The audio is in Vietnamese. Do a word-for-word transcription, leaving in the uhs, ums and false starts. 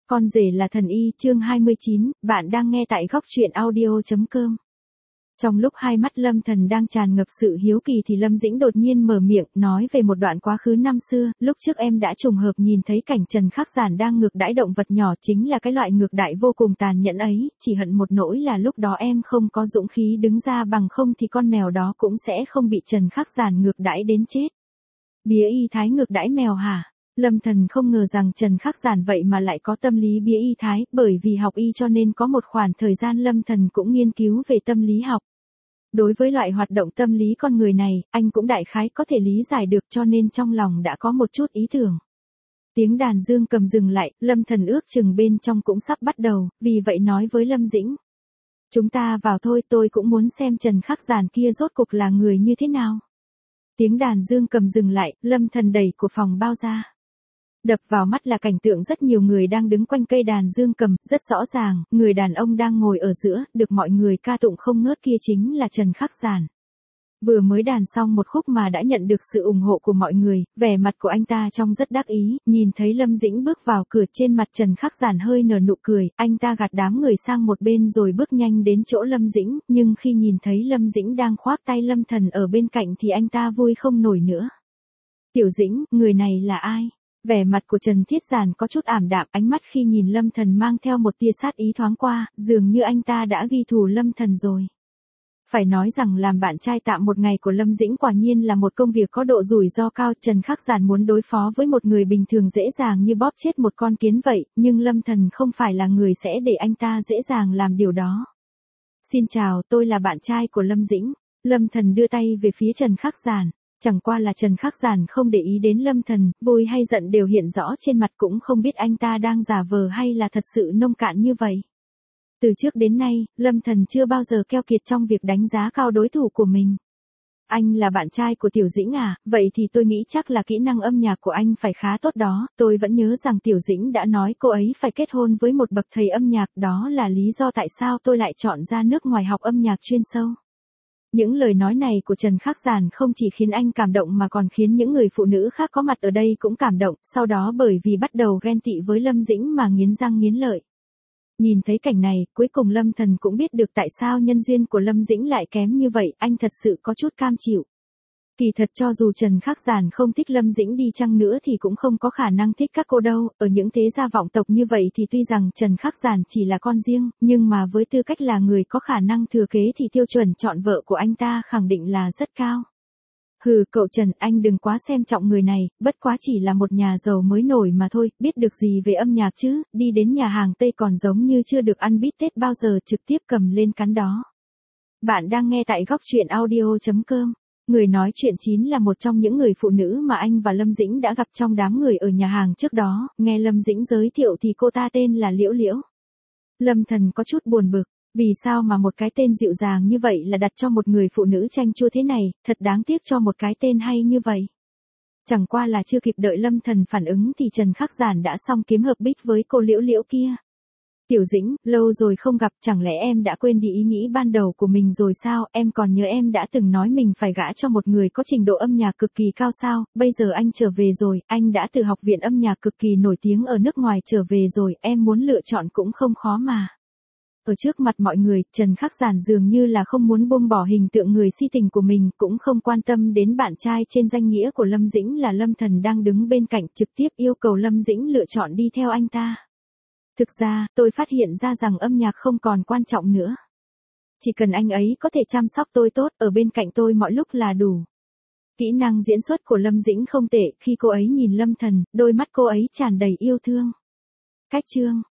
Con rể là thần y, chương hai mươi chín, bạn đang nghe tại góc truyện audio.com. Trong lúc hai mắt Lâm Thần đang tràn ngập sự hiếu kỳ thì Lâm Dĩnh đột nhiên mở miệng, nói về một đoạn quá khứ năm xưa, lúc trước em đã trùng hợp nhìn thấy cảnh Trần Khắc Giản đang ngược đãi động vật nhỏ, chính là cái loại ngược đãi vô cùng tàn nhẫn ấy, chỉ hận một nỗi là lúc đó em không có dũng khí đứng ra, bằng không thì con mèo đó cũng sẽ không bị Trần Khắc Giản ngược đãi đến chết. Bía y thái ngược đãi mèo hả? Lâm Thần không ngờ rằng Trần Khắc Giản vậy mà lại có tâm lý bía y thái, bởi vì học y cho nên có một khoảng thời gian Lâm Thần cũng nghiên cứu về tâm lý học. Đối với loại hoạt động tâm lý con người này, anh cũng đại khái có thể lý giải được, cho nên trong lòng đã có một chút ý tưởng. Tiếng đàn dương cầm dừng lại, Lâm Thần ước chừng bên trong cũng sắp bắt đầu, vì vậy nói với Lâm Dĩnh. Chúng ta vào thôi, tôi cũng muốn xem Trần Khắc Giản kia rốt cuộc là người như thế nào. Tiếng đàn dương cầm dừng lại, Lâm Thần đẩy của phòng bao ra. Đập vào mắt là cảnh tượng rất nhiều người đang đứng quanh cây đàn dương cầm, rất rõ ràng, người đàn ông đang ngồi ở giữa, được mọi người ca tụng không ngớt kia chính là Trần Khắc Giản. Vừa mới đàn xong một khúc mà đã nhận được sự ủng hộ của mọi người, vẻ mặt của anh ta trông rất đắc ý, nhìn thấy Lâm Dĩnh bước vào cửa, trên mặt Trần Khắc Giản hơi nở nụ cười, anh ta gạt đám người sang một bên rồi bước nhanh đến chỗ Lâm Dĩnh, nhưng khi nhìn thấy Lâm Dĩnh đang khoác tay Lâm Thần ở bên cạnh thì anh ta vui không nổi nữa. Tiểu Dĩnh, người này là ai? Vẻ mặt của Trần Thiết Giản có chút ảm đạm, ánh mắt khi nhìn Lâm Thần mang theo một tia sát ý thoáng qua, dường như anh ta đã ghi thù Lâm Thần rồi. Phải nói rằng làm bạn trai tạm một ngày của Lâm Dĩnh quả nhiên là một công việc có độ rủi ro cao, Trần Khắc Giản muốn đối phó với một người bình thường dễ dàng như bóp chết một con kiến vậy, nhưng Lâm Thần không phải là người sẽ để anh ta dễ dàng làm điều đó. Xin chào, tôi là bạn trai của Lâm Dĩnh. Lâm Thần đưa tay về phía Trần Khắc Giản. Chẳng qua là Trần Khắc Giản không để ý đến Lâm Thần, vui hay giận đều hiện rõ trên mặt, cũng không biết anh ta đang giả vờ hay là thật sự nông cạn như vậy. Từ trước đến nay, Lâm Thần chưa bao giờ keo kiệt trong việc đánh giá cao đối thủ của mình. Anh là bạn trai của Tiểu Dĩnh à, vậy thì tôi nghĩ chắc là kỹ năng âm nhạc của anh phải khá tốt đó, tôi vẫn nhớ rằng Tiểu Dĩnh đã nói cô ấy phải kết hôn với một bậc thầy âm nhạc, đó là lý do tại sao tôi lại chọn ra nước ngoài học âm nhạc chuyên sâu. Những lời nói này của Trần Khắc Giản không chỉ khiến anh cảm động mà còn khiến những người phụ nữ khác có mặt ở đây cũng cảm động, sau đó bởi vì bắt đầu ghen tị với Lâm Dĩnh mà nghiến răng nghiến lợi. Nhìn thấy cảnh này, cuối cùng Lâm Thần cũng biết được tại sao nhân duyên của Lâm Dĩnh lại kém như vậy, anh thật sự có chút cam chịu. Kỳ thật cho dù Trần Khắc Giản không thích Lâm Dĩnh đi chăng nữa thì cũng không có khả năng thích các cô đâu, ở những thế gia vọng tộc như vậy thì tuy rằng Trần Khắc Giản chỉ là con riêng, nhưng mà với tư cách là người có khả năng thừa kế thì tiêu chuẩn chọn vợ của anh ta khẳng định là rất cao. Hừ, cậu Trần, anh đừng quá xem trọng người này, bất quá chỉ là một nhà giàu mới nổi mà thôi, biết được gì về âm nhạc chứ, đi đến nhà hàng Tây còn giống như chưa được ăn bít tết bao giờ, trực tiếp cầm lên cắn đó. Bạn đang nghe tại góc truyện audio.com. Người nói chuyện chín là một trong những người phụ nữ mà anh và Lâm Dĩnh đã gặp trong đám người ở nhà hàng trước đó, nghe Lâm Dĩnh giới thiệu thì cô ta tên là Liễu Liễu. Lâm Thần có chút buồn bực, vì sao mà một cái tên dịu dàng như vậy là đặt cho một người phụ nữ chanh chua thế này, thật đáng tiếc cho một cái tên hay như vậy. Chẳng qua là chưa kịp đợi Lâm Thần phản ứng thì Trần Khắc Giản đã xong kiếm hợp bích với cô Liễu Liễu kia. Tiểu Dĩnh, lâu rồi không gặp, chẳng lẽ em đã quên đi ý nghĩ ban đầu của mình rồi sao, em còn nhớ em đã từng nói mình phải gả cho một người có trình độ âm nhạc cực kỳ cao sao, bây giờ anh trở về rồi, anh đã từ học viện âm nhạc cực kỳ nổi tiếng ở nước ngoài trở về rồi, em muốn lựa chọn cũng không khó mà. Ở trước mặt mọi người, Trần Khắc Giản dường như là không muốn buông bỏ hình tượng người si tình của mình, cũng không quan tâm đến bạn trai trên danh nghĩa của Lâm Dĩnh là Lâm Thần đang đứng bên cạnh, trực tiếp yêu cầu Lâm Dĩnh lựa chọn đi theo anh ta. Thực ra, tôi phát hiện ra rằng âm nhạc không còn quan trọng nữa. Chỉ cần anh ấy có thể chăm sóc tôi tốt, ở bên cạnh tôi mọi lúc là đủ. Kỹ năng diễn xuất của Lâm Dĩnh không tệ, khi cô ấy nhìn Lâm Thần, đôi mắt cô ấy tràn đầy yêu thương. Cách chương,